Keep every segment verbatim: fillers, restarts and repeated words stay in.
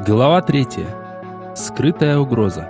Глава третья. Скрытая угроза.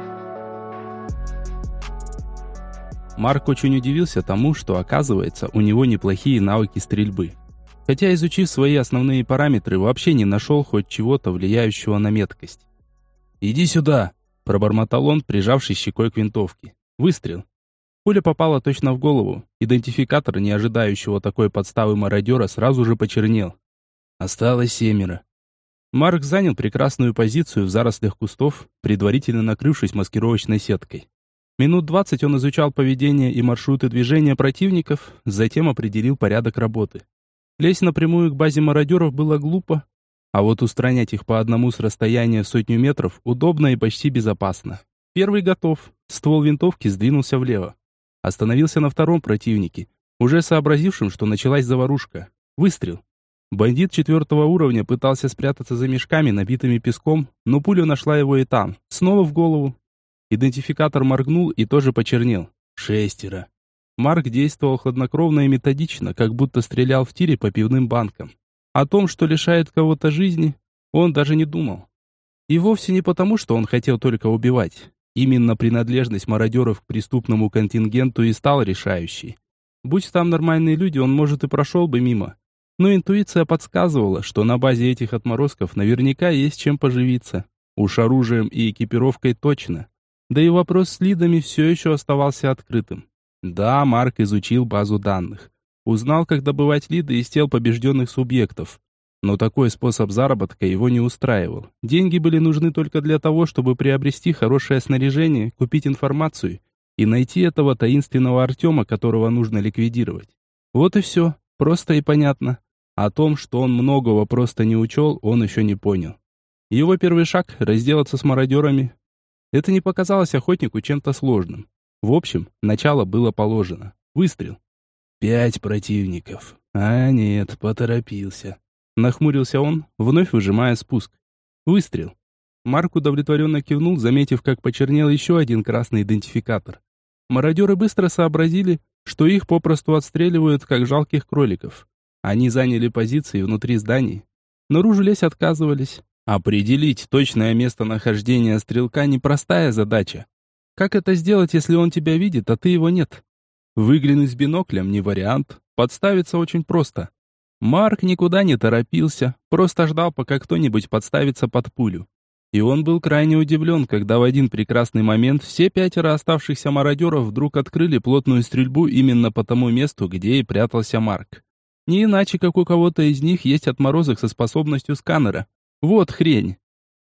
Марк очень удивился тому, что, оказывается, у него неплохие навыки стрельбы. Хотя, изучив свои основные параметры, вообще не нашел хоть чего-то, влияющего на меткость. «Иди сюда!» – пробормотал он, прижавшись щекой к винтовке. Выстрел. Пуля попала точно в голову. Идентификатор, не ожидающего такой подставы мародера, сразу же почернел. Осталось семеро. Марк занял прекрасную позицию в зарослях кустов, предварительно накрывшись маскировочной сеткой. Минут двадцать он изучал поведение и маршруты движения противников, затем определил порядок работы. Лезть напрямую к базе мародеров было глупо, а вот устранять их по одному с расстояния в сотню метров удобно и почти безопасно. Первый готов. Ствол винтовки сдвинулся влево. Остановился на втором противнике, уже сообразившем, что началась заварушка. Выстрел. Бандит четвертого уровня пытался спрятаться за мешками, набитыми песком, но пуля нашла его и там, снова в голову. Идентификатор моргнул и тоже почернел. Шестеро. Марк действовал хладнокровно и методично, как будто стрелял в тире по пивным банкам. О том, что лишает кого-то жизни, он даже не думал. И вовсе не потому, что он хотел только убивать. Именно принадлежность мародеров к преступному контингенту и стала решающей. Будь там нормальные люди, он, может, и прошел бы мимо. Но интуиция подсказывала, что на базе этих отморозков наверняка есть чем поживиться. Уж оружием и экипировкой точно. Да и вопрос с лидами все еще оставался открытым. Да, Марк изучил базу данных. Узнал, как добывать лиды из тел побежденных субъектов. Но такой способ заработка его не устраивал. Деньги были нужны только для того, чтобы приобрести хорошее снаряжение, купить информацию и найти этого таинственного Артема, которого нужно ликвидировать. Вот и все. Просто и понятно. О том, что он многого просто не учел, он еще не понял. Его первый шаг – разделаться с мародерами. Это не показалось охотнику чем-то сложным. В общем, начало было положено. Выстрел. Пять противников. А нет, поторопился. Нахмурился он, вновь выжимая спуск. Выстрел. Марк удовлетворенно кивнул, заметив, как почернел еще один красный идентификатор. Мародеры быстро сообразили, что их попросту отстреливают, как жалких кроликов. Они заняли позиции внутри зданий. Наружу лезть отказывались. Определить точное местонахождение стрелка – непростая задача. Как это сделать, если он тебя видит, а ты его нет? Выглянуть с биноклем – не вариант. Подставиться очень просто. Марк никуда не торопился, просто ждал, пока кто-нибудь подставится под пулю. И он был крайне удивлен, когда в один прекрасный момент все пятеро оставшихся мародеров вдруг открыли плотную стрельбу именно по тому месту, где и прятался Марк. Не иначе, как у кого-то из них есть отморозок со способностью сканера. Вот хрень.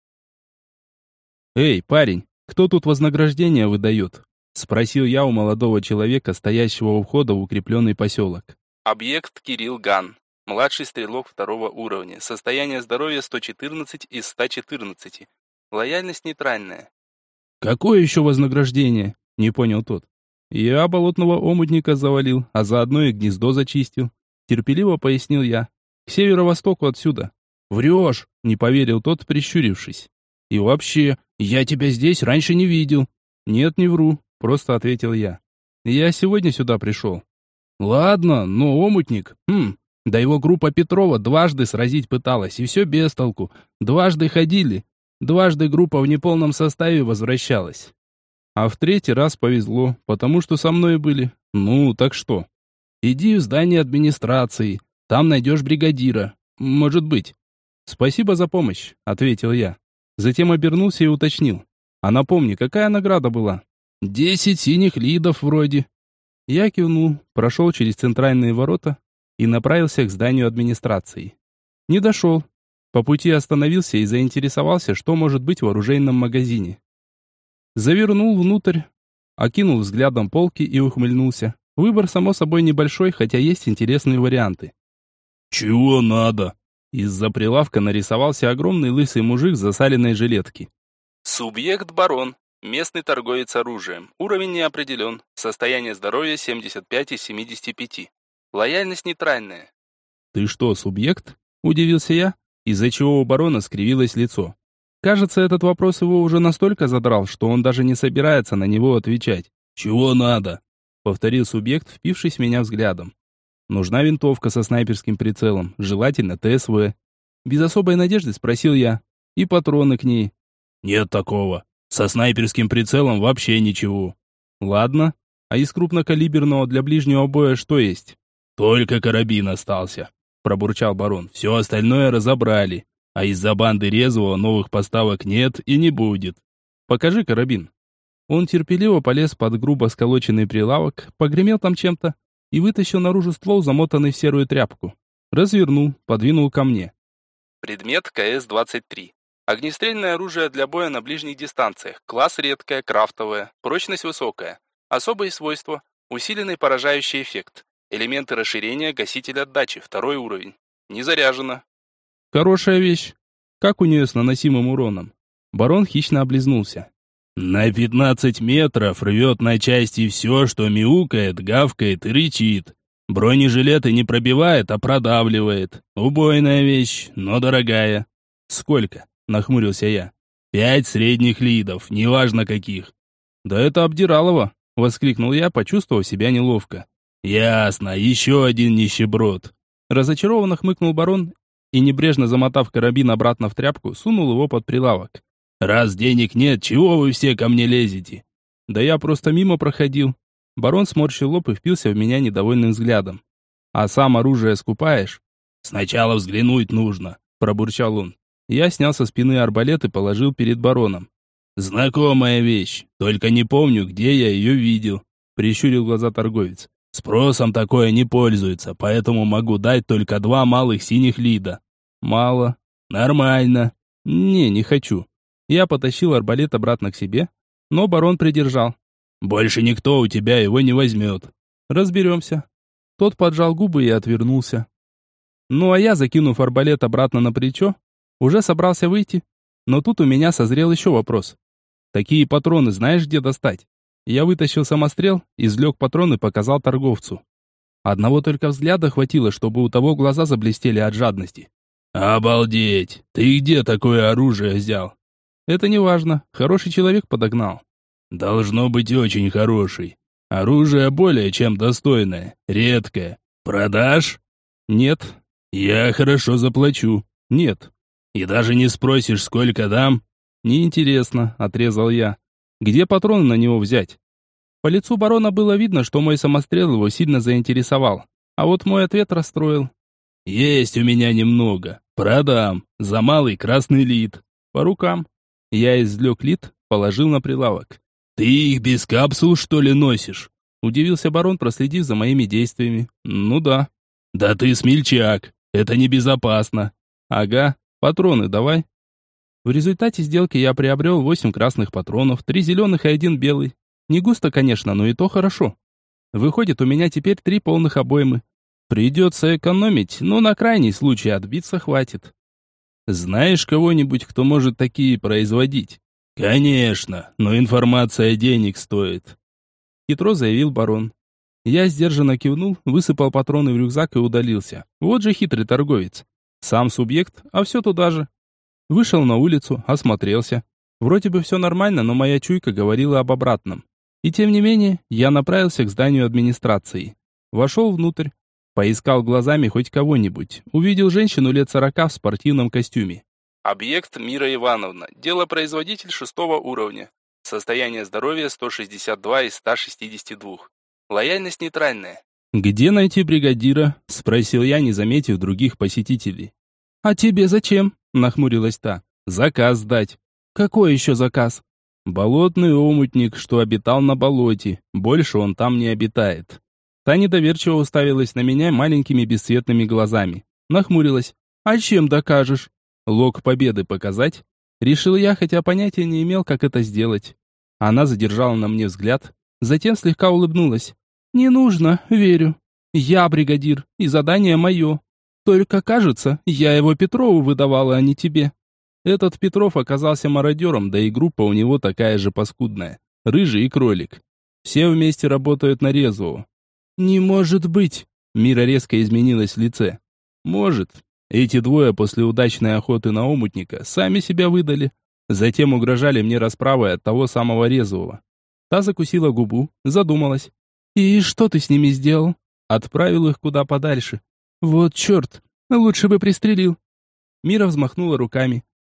«Эй, парень, кто тут вознаграждение выдает?» — спросил я у молодого человека, стоящего у входа в укрепленный поселок. «Объект Кирилл Ган. Младший стрелок второго уровня. Состояние здоровья сто четырнадцать из ста четырнадцати. Лояльность нейтральная». «Какое еще вознаграждение?» — не понял тот. «Я болотного омутника завалил, а заодно и гнездо зачистил», — терпеливо пояснил я. «К северо-востоку отсюда». «Врешь!» — не поверил тот, прищурившись. «И вообще, я тебя здесь раньше не видел». «Нет, не вру», — просто ответил я. «Я сегодня сюда пришел». «Ладно, но омутник... Хм, да его группа Петрова дважды сразить пыталась, и все без толку. Дважды ходили. Дважды группа в неполном составе возвращалась. А в третий раз повезло, потому что со мной были. Ну, так что? Иди в здание администрации, там найдешь бригадира. Может быть». «Спасибо за помощь», — ответил я. Затем обернулся и уточнил. «А напомни, какая награда была?» «Десять синих лидов вроде». Я кивнул, прошел через центральные ворота и направился к зданию администрации. Не дошел. По пути остановился и заинтересовался, что может быть в оружейном магазине. Завернул внутрь, окинул взглядом полки и ухмыльнулся. Выбор, само собой, небольшой, хотя есть интересные варианты. «Чего надо?» Из-за прилавка нарисовался огромный лысый мужик в засаленной жилетке. «Субъект барон. Местный торговец оружием. Уровень не определен. Состояние здоровья семьдесят пять из семидесяти пяти. Лояльность нейтральная». «Ты что, субъект?» – удивился я, из-за чего у барона скривилось лицо. Кажется, этот вопрос его уже настолько задрал, что он даже не собирается на него отвечать. «Чего надо?» – повторил субъект, впившись в меня взглядом. «Нужна винтовка со снайперским прицелом, желательно ТСВ». Без особой надежды спросил я. И патроны к ней. Нет такого. Со снайперским прицелом вообще ничего. Ладно. А из крупнокалиберного для ближнего боя что есть? Только карабин остался, пробурчал барон. Все остальное разобрали. А из-за банды резвого новых поставок нет и не будет. Покажи карабин. Он терпеливо полез под грубо сколоченный прилавок, погремел там чем-то и вытащил наружу ствол, замотанный в серую тряпку. Развернул, подвинул ко мне. Предмет ка эс двадцать три. Огнестрельное оружие для боя на ближних дистанциях. Класс редкое, крафтовое, прочность высокая. Особые свойства. Усиленный поражающий эффект. Элементы расширения, гаситель отдачи, второй уровень. Не заряжено. Хорошая вещь. Как у нее с наносимым уроном? Барон хищно облизнулся. На пятнадцать метров рвет на части все, что мяукает, гавкает и рычит. Бронежилеты не пробивает, а продавливает. Убойная вещь, но дорогая. Сколько? Нахмурился я. Пять средних лидов, неважно каких. Да это обдиралово, воскликнул я, почувствовав себя неловко. Ясно, еще один нищеброд. Разочарованно хмыкнул барон и, небрежно замотав карабин обратно в тряпку, сунул его под прилавок. Раз денег нет, чего вы все ко мне лезете? Да я просто мимо проходил. Барон сморщил лоб и впился в меня недовольным взглядом. А сам оружие скупаешь? Сначала взглянуть нужно, пробурчал он. Я снял со спины арбалет и положил перед бароном. Знакомая вещь, только не помню, где я ее видел, прищурил глаза торговец. Спросом такое не пользуется, поэтому могу дать только два малых синих лида. Мало. Нормально. Не, не хочу. Я потащил арбалет обратно к себе, но барон придержал. «Больше никто у тебя его не возьмет». «Разберемся». Тот поджал губы и отвернулся. Ну а я, закинув арбалет обратно на плечо, уже собрался выйти, но тут у меня созрел еще вопрос. Такие патроны знаешь, где достать? Я вытащил самострел, извлек патрон и показал торговцу. Одного только взгляда хватило, чтобы у того глаза заблестели от жадности. «Обалдеть! Ты где такое оружие взял?» Это не важно, хороший человек подогнал. Должно быть очень хороший. Оружие более чем достойное, редкое. Продашь? Нет. Я хорошо заплачу. Нет. И даже не спросишь, сколько дам? Неинтересно, отрезал я. Где патроны на него взять? По лицу барона было видно, что мой самострел его сильно заинтересовал. А вот мой ответ расстроил. Есть у меня немного. Продам. За малый красный лид. По рукам. Я извлек лид, положил на прилавок. «Ты их без капсул, что ли, носишь?» Удивился барон, проследив за моими действиями. «Ну да». «Да ты смельчак. Это небезопасно». «Ага. Патроны давай». В результате сделки я приобрел восемь красных патронов, три зеленых и один белый. Не густо, конечно, но и то хорошо. Выходит, у меня теперь три полных обоймы. Придется экономить, но на крайний случай отбиться хватит. «Знаешь кого-нибудь, кто может такие производить?» «Конечно, но информация денег стоит», — хитро заявил барон. Я сдержанно кивнул, высыпал патроны в рюкзак и удалился. Вот же хитрый торговец. Сам субъект, а все туда же. Вышел на улицу, осмотрелся. Вроде бы все нормально, но моя чуйка говорила об обратном. И тем не менее, я направился к зданию администрации. Вошел внутрь. Поискал глазами хоть кого-нибудь. Увидел женщину лет сорока в спортивном костюме. Объект Мира Ивановна. Делопроизводитель шестого уровня. Состояние здоровья сто шестьдесят два из ста шестидесяти двух. Лояльность нейтральная. «Где найти бригадира?» – спросил я, не заметив других посетителей. «А тебе зачем?» – нахмурилась та. «Заказ дать». «Какой еще заказ?» «Болотный омутник, что обитал на болоте. Больше он там не обитает». Та недоверчиво уставилась на меня маленькими бесцветными глазами. Нахмурилась. «А чем докажешь?» «Лог победы показать?» Решил я, хотя понятия не имел, как это сделать. Она задержала на мне взгляд, затем слегка улыбнулась. «Не нужно, верю. Я бригадир, и задание мое. Только, кажется, я его Петрову выдавала, а не тебе». Этот Петров оказался мародером, да и группа у него такая же паскудная. Рыжий и кролик. Все вместе работают на резвого. «Не может быть!» Мира резко изменилась в лице. «Может. Эти двое после удачной охоты на омутника сами себя выдали. Затем угрожали мне расправой от того самого резвого». Та закусила губу, задумалась. «И что ты с ними сделал?» «Отправил их куда подальше». «Вот черт! Лучше бы пристрелил». Мира взмахнула руками.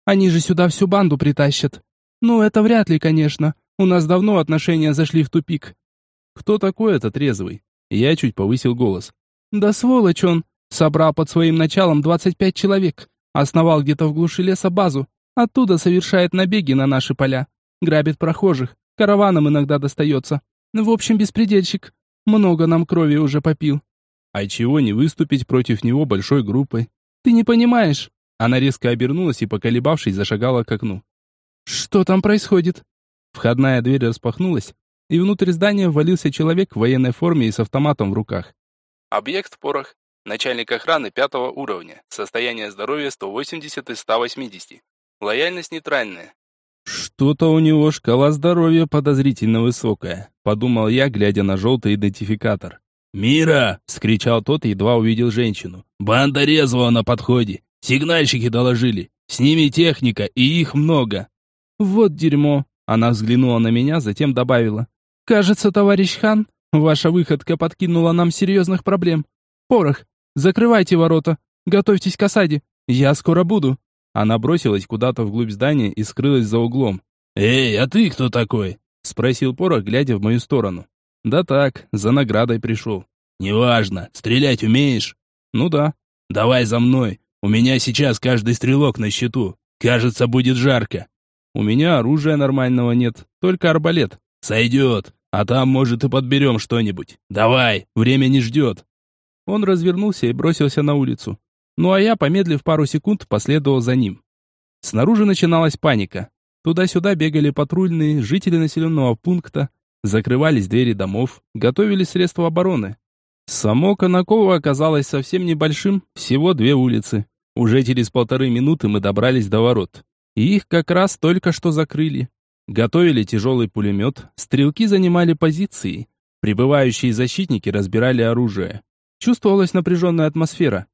Они же сюда всю банду притащат. Ну, это вряд ли, конечно. У нас давно отношения зашли в тупик. Кто такой этот резвый? Я чуть повысил голос. Да сволочь он. Собрал под своим началом двадцать пять человек. Основал где-то в глуши леса базу. Оттуда совершает набеги на наши поля. Грабит прохожих. Караванам иногда достается. В общем, беспредельщик. Много нам крови уже попил. А чего не выступить против него большой группой? Ты не понимаешь. Она резко обернулась и, поколебавшись, зашагала к окну. Что там происходит? Входная дверь распахнулась, и внутрь здания ввалился человек в военной форме и с автоматом в руках. Объект Порох. Начальник охраны пятого уровня. Состояние здоровья сто восемьдесят из ста восьмидесяти. Лояльность нейтральная. Что-то у него шкала здоровья подозрительно высокая, подумал я, глядя на желтый идентификатор. «Мира!» — вскричал тот, едва увидел женщину. «Банда резвого на подходе! Сигнальщики доложили! С ними техника, и их много!» «Вот дерьмо!» — она взглянула на меня, затем добавила. «Кажется, товарищ хан, ваша выходка подкинула нам серьезных проблем. Порох, закрывайте ворота, готовьтесь к осаде, я скоро буду». Она бросилась куда-то вглубь здания и скрылась за углом. «Эй, а ты кто такой?» — спросил Порох, глядя в мою сторону. «Да так, за наградой пришел». «Неважно, стрелять умеешь?» «Ну да». «Давай за мной, у меня сейчас каждый стрелок на счету. Кажется, будет жарко». «У меня оружия нормального нет, только арбалет». «Сойдет, а там, может, и подберем что-нибудь. Давай, время не ждет». Он развернулся и бросился на улицу. Ну а я, помедлив пару секунд, последовал за ним. Снаружи начиналась паника. Туда-сюда бегали патрульные, жители населенного пункта, закрывались двери домов, готовили средства обороны. Само Конаково оказалось совсем небольшим, всего две улицы. Уже через полторы минуты мы добрались до ворот. И их как раз только что закрыли. Готовили тяжелый пулемет, стрелки занимали позиции, прибывающие защитники разбирали оружие. Чувствовалась напряженная атмосфера.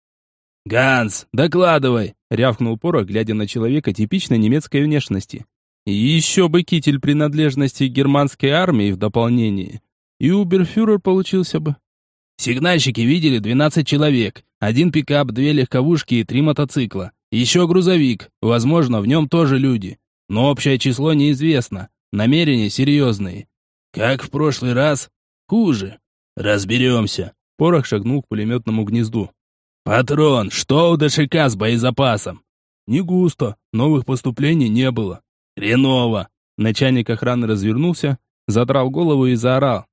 «Ганс, докладывай!» — рявкнул Порох, глядя на человека типичной немецкой внешности. И еще бы китель принадлежности к германской армии в дополнение. И уберфюрер получился бы. «Сигнальщики видели двенадцать человек. Один пикап, две легковушки и три мотоцикла. Еще грузовик. Возможно, в нем тоже люди. Но общее число неизвестно. Намерения серьезные. Как в прошлый раз? Хуже. Разберемся». Порох шагнул к пулеметному гнезду. «Патрон, что у ДШК с боезапасом?» «Не густо. Новых поступлений не было». «Хреново!» Начальник охраны развернулся, задрал голову и заорал.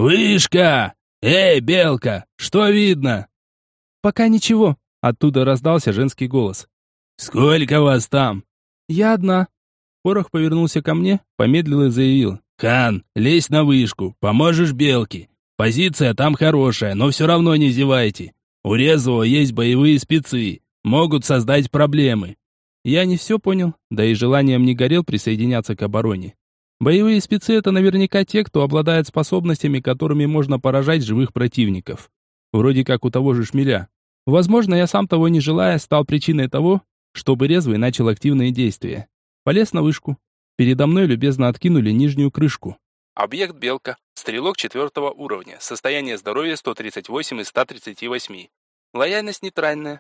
«Вышка! Эй, Белка, что видно?» «Пока ничего», — оттуда раздался женский голос. «Сколько вас там?» «Я одна». Порох повернулся ко мне, помедлил и заявил. «Хан, лезь на вышку, поможешь Белке. Позиция там хорошая, но все равно не зевайте. У резвого есть боевые спецы, могут создать проблемы». Я не все понял, да и желанием не горел присоединяться к обороне. Боевые спецы — это наверняка те, кто обладает способностями, которыми можно поражать живых противников. Вроде как у того же Шмеля. Возможно, я сам того не желая, стал причиной того, чтобы резвый начал активные действия. Полез на вышку. Передо мной любезно откинули нижнюю крышку. Объект Белка. Стрелок четвертого уровня. Состояние здоровья сто тридцать восемь из ста тридцати восьми. Лояльность нейтральная.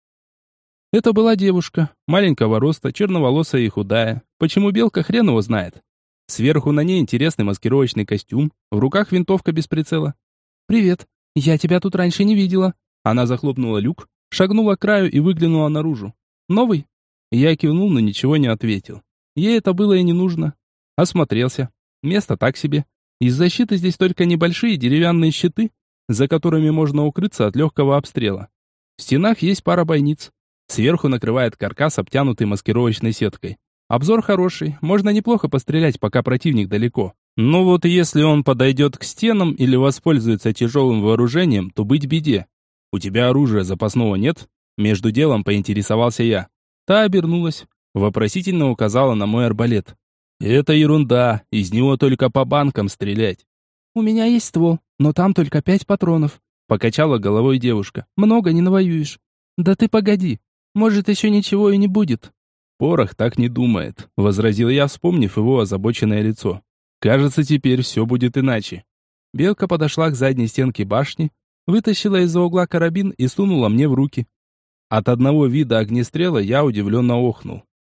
Это была девушка, маленького роста, черноволосая и худая. Почему Белка, хрен его знает. Сверху на ней интересный маскировочный костюм, в руках винтовка без прицела. «Привет, я тебя тут раньше не видела». Она захлопнула люк, шагнула к краю и выглянула наружу. «Новый?» Я кивнул, но ничего не ответил. Ей это было и не нужно. Осмотрелся. Место так себе. Из защиты здесь только небольшие деревянные щиты, за которыми можно укрыться от легкого обстрела. В стенах есть пара бойниц. Сверху накрывает каркас, обтянутый маскировочной сеткой. Обзор хороший, можно неплохо пострелять, пока противник далеко. Но вот если он подойдет к стенам или воспользуется тяжелым вооружением, то быть беде. «У тебя оружия запасного нет?» Между делом поинтересовался я. Та обернулась, вопросительно указала на мой арбалет. «Это ерунда, из него только по банкам стрелять». «У меня есть ствол, но там только пять патронов», покачала головой девушка. «Много не навоюешь». «Да ты погоди, может, еще ничего и не будет». «Порох так не думает», — возразил я, вспомнив его озабоченное лицо. «Кажется, теперь все будет иначе». Белка подошла к задней стенке башни, вытащила из-за угла карабин и сунула мне в руки. От одного вида огнестрела я удивленно охнул.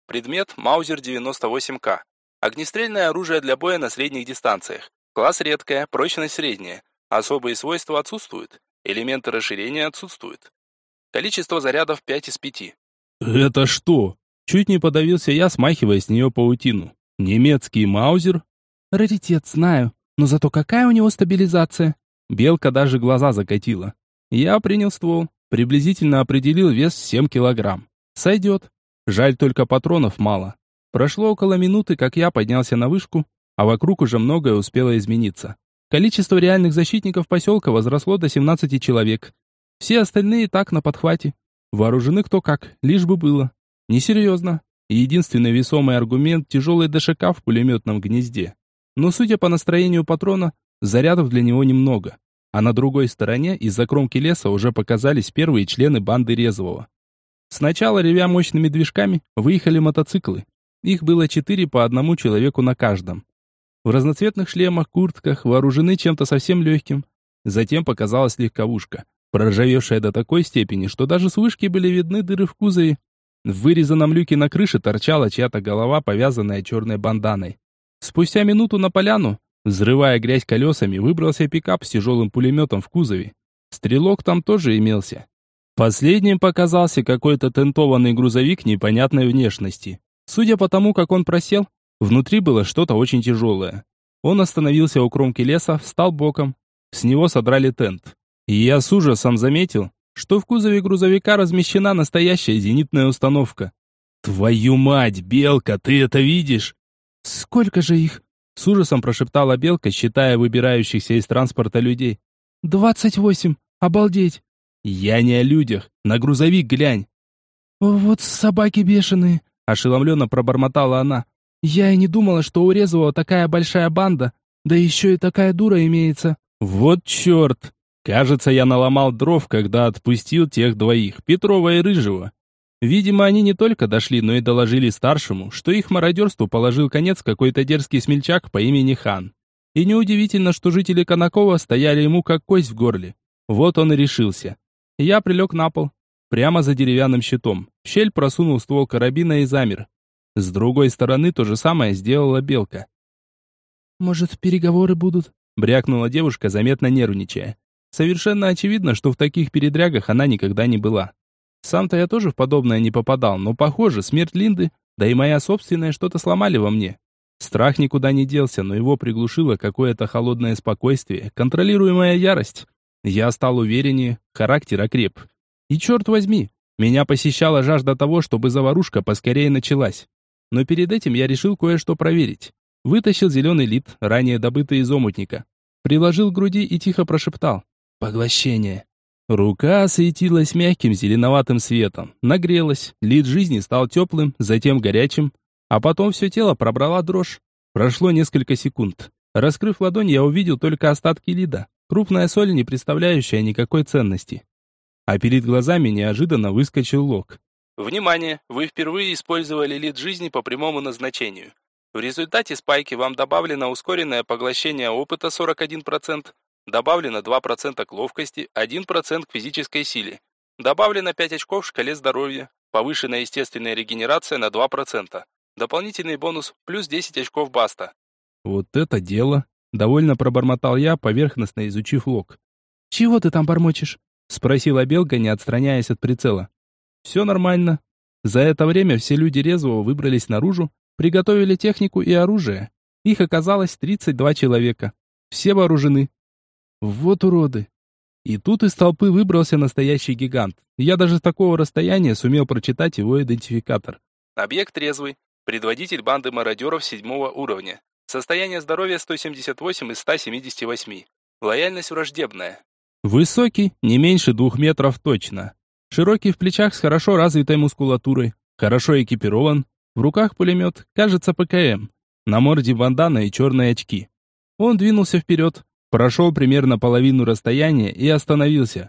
Предмет Маузер девяносто восемь ка. Огнестрельное оружие для боя на средних дистанциях. Класс редкая, прочность средняя. Особые свойства отсутствуют. Элементы расширения отсутствуют. Количество зарядов пять из пяти. «Это что?» Чуть не подавился я, смахивая с нее паутину. «Немецкий маузер?» «Раритет, знаю. Но зато какая у него стабилизация?» Белка даже глаза закатила. Я принял ствол. Приблизительно определил вес в семь килограмм. Сойдет. Жаль, только патронов мало. Прошло около минуты, как я поднялся на вышку, а вокруг уже многое успело измениться. Количество реальных защитников поселка возросло до семнадцати человек. Все остальные так на подхвате. Вооружены кто как, лишь бы было. Несерьезно. Единственный весомый аргумент – тяжелый ДШК в пулеметном гнезде. Но судя по настроению патрона, зарядов для него немного. А на другой стороне, из-за кромки леса, уже показались первые члены банды Резвого. Сначала, ревя мощными движками, выехали мотоциклы. Их было четыре по одному человеку на каждом. В разноцветных шлемах, куртках, вооружены чем-то совсем легким. Затем показалась легковушка, проржавевшая до такой степени, что даже с вышки были видны дыры в кузове. В вырезанном люке на крыше торчала чья-то голова, повязанная черной банданой. Спустя минуту на поляну, взрывая грязь колесами, выбрался пикап с тяжелым пулеметом в кузове. Стрелок там тоже имелся. Последним показался какой-то тентованный грузовик непонятной внешности. Судя по тому, как он просел, внутри было что-то очень тяжелое. Он остановился у кромки леса, встал боком. С него содрали тент. И я с ужасом заметил, что в кузове грузовика размещена настоящая зенитная установка. «Твою мать, Белка, ты это видишь?» «Сколько же их?» — с ужасом прошептала Белка, считая выбирающихся из транспорта людей. «Двадцать восемь! Обалдеть!» «Я не о людях, на грузовик глянь!» «Вот собаки бешеные!» — ошеломленно пробормотала она. «Я и не думала, что у Резвого такая большая банда, да еще и такая дура имеется». «Вот черт! Кажется, я наломал дров, когда отпустил тех двоих, Петрова и Рыжего. Видимо, они не только дошли, но и доложили старшему, что их мародерству положил конец какой-то дерзкий смельчак по имени Хан. И неудивительно, что жители Конакова стояли ему как кость в горле. Вот он и решился. Я прилег на пол, прямо за деревянным щитом. В щель просунул ствол карабина и замер. С другой стороны то же самое сделала Белка. «Может, переговоры будут?» — брякнула девушка, заметно нервничая. Совершенно очевидно, что в таких передрягах она никогда не была. Сам-то я тоже в подобное не попадал, но, похоже, смерть Линды, да и моя собственная, что-то сломали во мне. Страх никуда не делся, но его приглушило какое-то холодное спокойствие, контролируемая ярость. Я стал увереннее, характер окреп. И черт возьми, меня посещала жажда того, чтобы заварушка поскорее началась. Но перед этим я решил кое-что проверить. Вытащил зеленый лид, ранее добытый из омутника. Приложил к груди и тихо прошептал: «Поглощение». Рука осветилась мягким зеленоватым светом, нагрелась, лид жизни стал теплым, затем горячим, а потом все тело пробрала дрожь. Прошло несколько секунд. Раскрыв ладонь, я увидел только остатки лида, крупная соль, не представляющая никакой ценности. А перед глазами неожиданно выскочил лог. Внимание! Вы впервые использовали лид жизни по прямому назначению. В результате спайки вам добавлено ускоренное поглощение опыта сорок один процент, добавлено два процента к ловкости, один процент к физической силе, добавлено пять очков в шкале здоровья, повышенная естественная регенерация на два процента, дополнительный бонус плюс десять очков баста. Вот это дело! Довольно пробормотал я, поверхностно изучив лог. «Чего ты там бормочешь?» — спросила Белка, не отстраняясь от прицела. «Все нормально. За это время все люди Резвого выбрались наружу, приготовили технику и оружие. Их оказалось тридцать два человека. Все вооружены». Вот уроды. И тут из толпы выбрался настоящий гигант. Я даже с такого расстояния сумел прочитать его идентификатор. Объект Резвый. Предводитель банды мародеров седьмого уровня. Состояние здоровья сто семьдесят восемь из ста семидесяти восьми. Лояльность враждебная. Высокий, не меньше двух метров точно. Широкий в плечах с хорошо развитой мускулатурой. Хорошо экипирован. В руках пулемет, кажется, ПКМ. На морде бандана и черные очки. Он двинулся вперед, прошел примерно половину расстояния и остановился.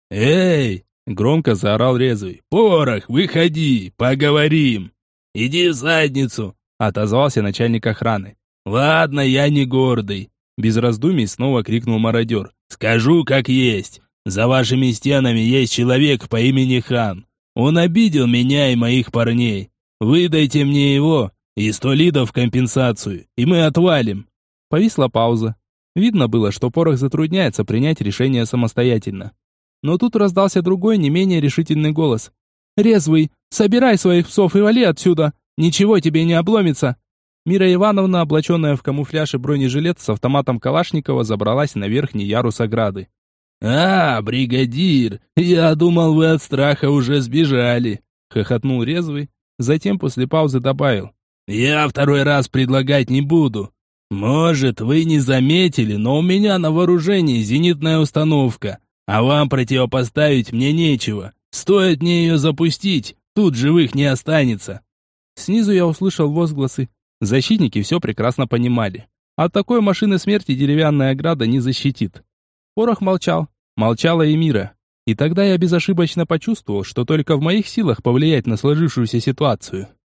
«Эй!» — громко заорал Резвый. «Порох, выходи, поговорим!» «Иди в задницу!» — отозвался начальник охраны. «Ладно, я не гордый!» Без раздумий снова крикнул мародер. «Скажу, как есть. За вашими стенами есть человек по имени Хан. Он обидел меня и моих парней. Выдайте мне его и сто лидов в компенсацию, и мы отвалим». Повисла пауза. Видно было, что Порох затрудняется принять решение самостоятельно. Но тут раздался другой, не менее решительный голос. «Резвый, собирай своих псов и вали отсюда! Ничего тебе не обломится!» Мира Ивановна, облаченная в камуфляж и бронежилет с автоматом Калашникова, забралась на верхний ярус ограды. «А, бригадир, я думал, вы от страха уже сбежали», — хохотнул Резвый, затем после паузы добавил. «Я второй раз предлагать не буду. Может, вы не заметили, но у меня на вооружении зенитная установка, а вам противопоставить мне нечего. Стоит мне ее запустить, тут живых не останется». Снизу я услышал возгласы. Защитники все прекрасно понимали. От такой машины смерти деревянная ограда не защитит. Порох молчал. Молчала и Мира. И тогда я безошибочно почувствовал, что только в моих силах повлиять на сложившуюся ситуацию.